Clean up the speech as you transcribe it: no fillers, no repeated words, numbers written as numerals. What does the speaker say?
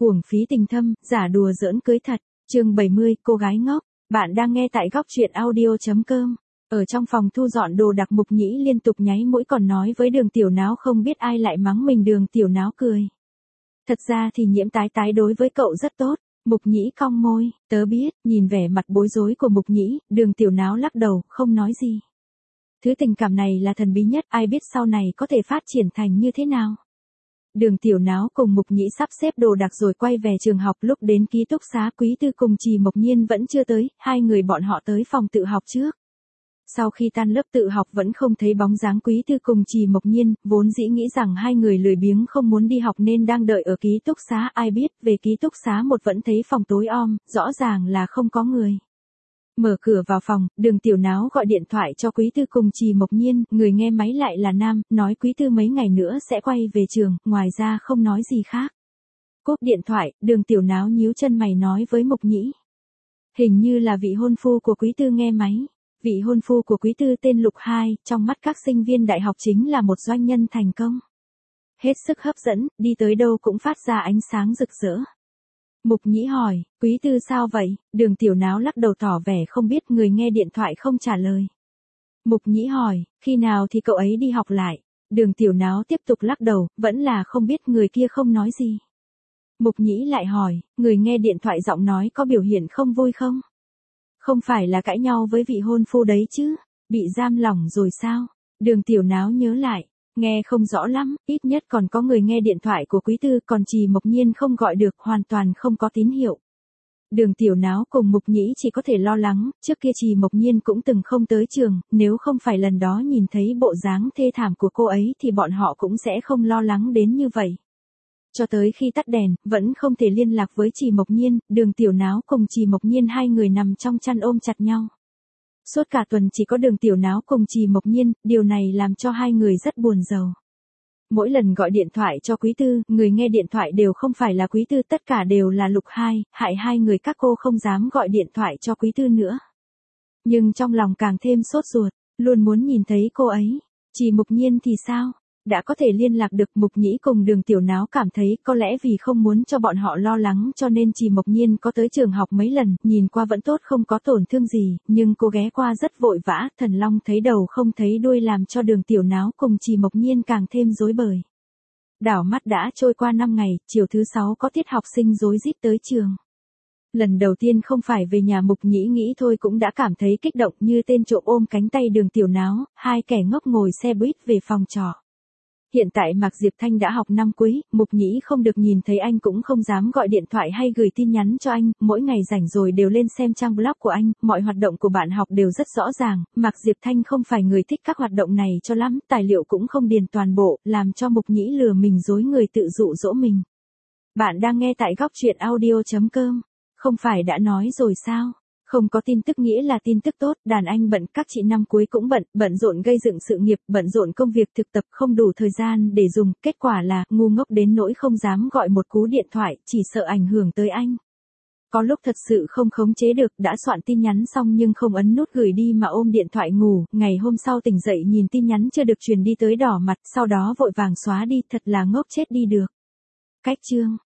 Uổng phí tình thâm, giả đùa giỡn cưới thật. Chương 70, cô gái ngốc. Bạn đang nghe tại góc truyện audio.com. Ở trong phòng thu dọn đồ đạc, Mục Nhĩ liên tục nháy mũi còn nói với Đường Tiểu Náo không biết ai lại mắng mình. Đường Tiểu Náo cười. Thật ra thì Nhiễm Tái Tái đối với cậu rất tốt. Mục Nhĩ cong môi, tớ biết. Nhìn vẻ mặt bối rối của Mục Nhĩ, Đường Tiểu Náo lắc đầu, không nói gì. Thứ tình cảm này là thần bí nhất, ai biết sau này có thể phát triển thành như thế nào. Đường Tiểu Náo cùng Mục Nhĩ sắp xếp đồ đạc rồi quay về trường học. Lúc đến ký túc xá, Quý Tư cùng Trì Mộc Nhiên vẫn chưa tới, hai người bọn họ tới phòng tự học trước. Sau khi tan lớp tự học vẫn không thấy bóng dáng Quý Tư cùng Trì Mộc Nhiên, vốn dĩ nghĩ rằng hai người lười biếng không muốn đi học nên đang đợi ở ký túc xá, ai biết về ký túc xá một vẫn thấy phòng tối om, rõ ràng là không có người. Mở cửa vào phòng, Đường Tiểu Náo gọi điện thoại cho Quý Tư cùng Trì Mộc Nhiên, người nghe máy lại là nam, nói Quý Tư mấy ngày nữa sẽ quay về trường, ngoài ra không nói gì khác. Cúp điện thoại, Đường Tiểu Náo nhíu chân mày nói với Mục Nhĩ. Hình như là vị hôn phu của Quý Tư. Nghe máy. Vị hôn phu của Quý Tư tên Lục Hai, trong mắt các sinh viên đại học chính là một doanh nhân thành công. Hết sức hấp dẫn, đi tới đâu cũng phát ra ánh sáng rực rỡ. Mục Nhĩ hỏi, Quý Tư sao vậy? Đường Tiểu Náo lắc đầu tỏ vẻ không biết, người nghe điện thoại không trả lời. Mục Nhĩ hỏi, khi nào thì cậu ấy đi học lại? Đường Tiểu Náo tiếp tục lắc đầu, vẫn là không biết, người kia không nói gì. Mục Nhĩ lại hỏi, người nghe điện thoại giọng nói có biểu hiện không vui không? Không phải là cãi nhau với vị hôn phu đấy chứ? Bị giam lỏng rồi sao? Đường Tiểu Náo nhớ lại. Nghe không rõ lắm, ít nhất còn có người nghe điện thoại của Quý Tư, còn Trì Mộc Nhiên không gọi được, hoàn toàn không có tín hiệu. Đường Tiểu Náo cùng Mục Nhĩ chỉ có thể lo lắng, trước kia Trì Mộc Nhiên cũng từng không tới trường, nếu không phải lần đó nhìn thấy bộ dáng thê thảm của cô ấy thì bọn họ cũng sẽ không lo lắng đến như vậy. Cho tới khi tắt đèn, vẫn không thể liên lạc với Trì Mộc Nhiên, Đường Tiểu Náo cùng Trì Mộc Nhiên hai người nằm trong chăn ôm chặt nhau. Suốt cả tuần chỉ có Đường Tiểu Náo cùng Trì Mộc Nhiên, điều này làm cho hai người rất buồn rầu. Mỗi lần gọi điện thoại cho Quý Tư, người nghe điện thoại đều không phải là Quý Tư, tất cả đều là Lục Hai, hại hai người các cô không dám gọi điện thoại cho Quý Tư nữa. Nhưng trong lòng càng thêm sốt ruột, luôn muốn nhìn thấy cô ấy. Trì Mộc Nhiên thì sao? Đã có thể liên lạc được. Mục Nhĩ cùng Đường Tiểu Náo cảm thấy có lẽ vì không muốn cho bọn họ lo lắng cho nên Trì Mộc Nhiên có tới trường học mấy lần, nhìn qua vẫn tốt không có tổn thương gì, nhưng cô ghé qua rất vội vã, thần long thấy đầu không thấy đuôi làm cho Đường Tiểu Náo cùng Trì Mộc Nhiên càng thêm rối bời. Đảo mắt đã trôi qua 5 ngày, chiều thứ 6 có tiết học sinh rối rít tới trường. Lần đầu tiên không phải về nhà, Mục Nhĩ nghĩ thôi cũng đã cảm thấy kích động, như tên trộm ôm cánh tay Đường Tiểu Náo, hai kẻ ngốc ngồi xe buýt về phòng trọ. Hiện tại Mạc Diệp Thanh đã học năm cuối, Mục Nhĩ không được nhìn thấy anh cũng không dám gọi điện thoại hay gửi tin nhắn cho anh, mỗi ngày rảnh rồi đều lên xem trang blog của anh, mọi hoạt động của bạn học đều rất rõ ràng, Mạc Diệp Thanh không phải người thích các hoạt động này cho lắm, tài liệu cũng không điền toàn bộ, làm cho Mục Nhĩ lừa mình dối người tự dụ dỗ mình. Bạn đang nghe tại góc truyện audio.com, không phải đã nói rồi sao? Không có tin tức nghĩa là tin tức tốt, đàn anh bận, các chị năm cuối cũng bận, bận rộn gây dựng sự nghiệp, bận rộn công việc thực tập, không đủ thời gian để dùng, kết quả là, ngu ngốc đến nỗi không dám gọi một cú điện thoại, chỉ sợ ảnh hưởng tới anh. Có lúc thật sự không khống chế được, đã soạn tin nhắn xong nhưng không ấn nút gửi đi mà ôm điện thoại ngủ, ngày hôm sau tỉnh dậy nhìn tin nhắn chưa được truyền đi tới đỏ mặt, sau đó vội vàng xóa đi, thật là ngốc chết đi được. Cách chương.